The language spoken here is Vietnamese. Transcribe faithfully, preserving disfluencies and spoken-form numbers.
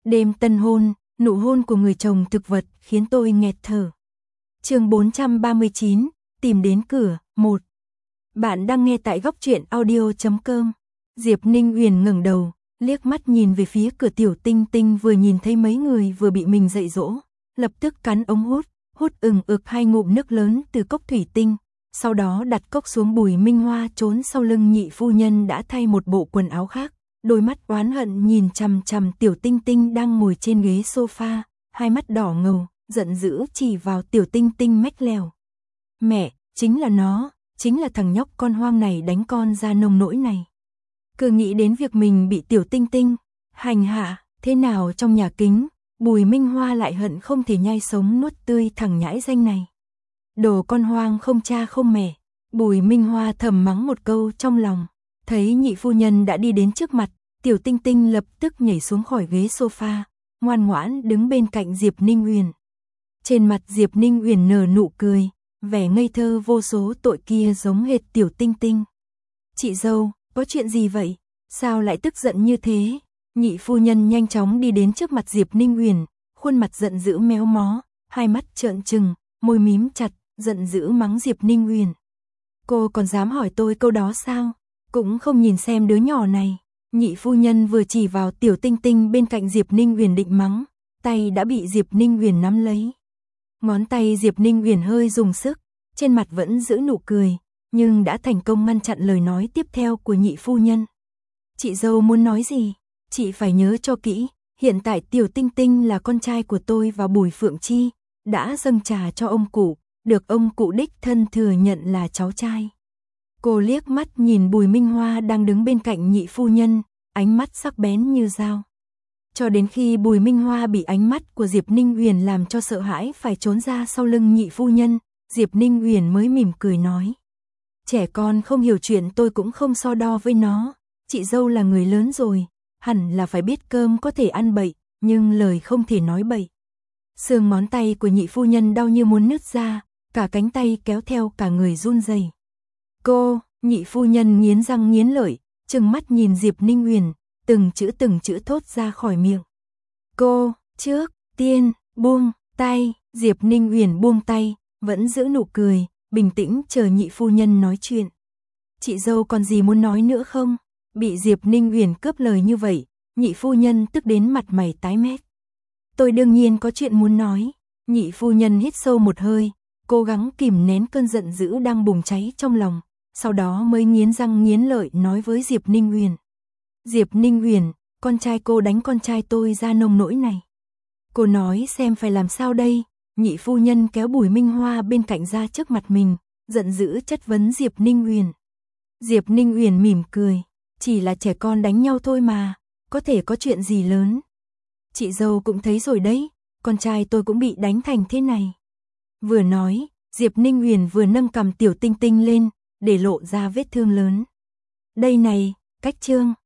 Đêm tân hôn, nụ hôn của người chồng thực vật khiến tôi nghẹt thở. Chương bốn trăm ba mươi chín, tìm đến cửa, một. Bạn đang nghe tại góc truyện audio chấm com. Diệp Ninh Uyển ngẩng đầu, liếc mắt nhìn về phía cửa Tiểu Tinh Tinh, vừa nhìn thấy mấy người vừa bị mình dạy dỗ, lập tức cắn ống hút, hút ừng ực hai ngụm nước lớn từ cốc thủy tinh, sau đó đặt cốc xuống. Bùi Minh Hoa trốn sau lưng nhị phu nhân đã thay một bộ quần áo khác, đôi mắt oán hận nhìn chằm chằm Tiểu Tinh Tinh đang ngồi trên ghế sofa, hai mắt đỏ ngầu, giận dữ chỉ vào Tiểu Tinh Tinh mách lèo. Mẹ, chính là nó, chính là thằng nhóc con hoang này đánh con ra nông nỗi này. Cứ nghĩ đến việc mình bị Tiểu Tinh Tinh hành hạ thế nào trong nhà kính, Bùi Minh Hoa lại hận không thể nhai sống nuốt tươi thằng nhãi danh này. Đồ con hoang không cha không mẹ, Bùi Minh Hoa thầm mắng một câu trong lòng. Thấy nhị phu nhân đã đi đến trước mặt, Tiểu Tinh Tinh lập tức nhảy xuống khỏi ghế sofa, ngoan ngoãn đứng bên cạnh Diệp Ninh Uyển. Trên mặt Diệp Ninh Uyển nở nụ cười, vẻ ngây thơ vô số tội kia giống hệt Tiểu Tinh Tinh. Chị dâu, có chuyện gì vậy? Sao lại tức giận như thế? Nhị phu nhân nhanh chóng đi đến trước mặt Diệp Ninh Uyển, khuôn mặt giận dữ méo mó, hai mắt trợn trừng, môi mím chặt, giận dữ mắng Diệp Ninh Uyển. Cô còn dám hỏi tôi câu đó sao? Cũng không nhìn xem đứa nhỏ này. Nhị phu nhân vừa chỉ vào Tiểu Tinh Tinh bên cạnh Diệp Ninh Uyển định mắng, tay đã bị Diệp Ninh Uyển nắm lấy. Ngón tay Diệp Ninh Uyển hơi dùng sức, trên mặt vẫn giữ nụ cười, nhưng đã thành công ngăn chặn lời nói tiếp theo của nhị phu nhân. Chị dâu muốn nói gì? Chị phải nhớ cho kỹ, hiện tại Tiểu Tinh Tinh là con trai của tôi và Bùi Phượng Chi, đã dâng trà cho ông cụ, được ông cụ đích thân thừa nhận là cháu trai. Cô liếc mắt nhìn Bùi Minh Hoa đang đứng bên cạnh nhị phu nhân, ánh mắt sắc bén như dao. Cho đến khi Bùi Minh Hoa bị ánh mắt của Diệp Ninh Uyển làm cho sợ hãi phải trốn ra sau lưng nhị phu nhân, Diệp Ninh Uyển mới mỉm cười nói. Trẻ con không hiểu chuyện tôi cũng không so đo với nó, chị dâu là người lớn rồi, hẳn là phải biết cơm có thể ăn bậy, nhưng lời không thể nói bậy. Xương ngón tay của nhị phu nhân đau như muốn nứt ra, cả cánh tay kéo theo cả người run rẩy. Cô, nhị phu nhân nghiến răng nghiến lợi, trừng mắt nhìn Diệp Ninh Uyển, từng chữ từng chữ thốt ra khỏi miệng. Cô, trước, tiên, buông, tay, Diệp Ninh Uyển buông tay, vẫn giữ nụ cười, bình tĩnh chờ nhị phu nhân nói chuyện. Chị dâu còn gì muốn nói nữa không? Bị Diệp Ninh Uyển cướp lời như vậy, nhị phu nhân tức đến mặt mày tái mét. Tôi đương nhiên có chuyện muốn nói. Nhị phu nhân hít sâu một hơi, cố gắng kìm nén cơn giận dữ đang bùng cháy trong lòng, sau đó mới nghiến răng nghiến lợi nói với Diệp Ninh Uyển. Diệp Ninh Uyển, con trai cô đánh con trai tôi ra nông nỗi này. Cô nói xem phải làm sao đây? Nhị phu nhân kéo Bùi Minh Hoa bên cạnh ra trước mặt mình, giận dữ chất vấn Diệp Ninh Uyển. Diệp Ninh Uyển mỉm cười, chỉ là trẻ con đánh nhau thôi mà, có thể có chuyện gì lớn. Chị dâu cũng thấy rồi đấy, con trai tôi cũng bị đánh thành thế này. Vừa nói, Diệp Ninh Uyển vừa nâng cằm Tiểu Tinh Tinh lên, để lộ ra vết thương lớn. Đây này, cách trương.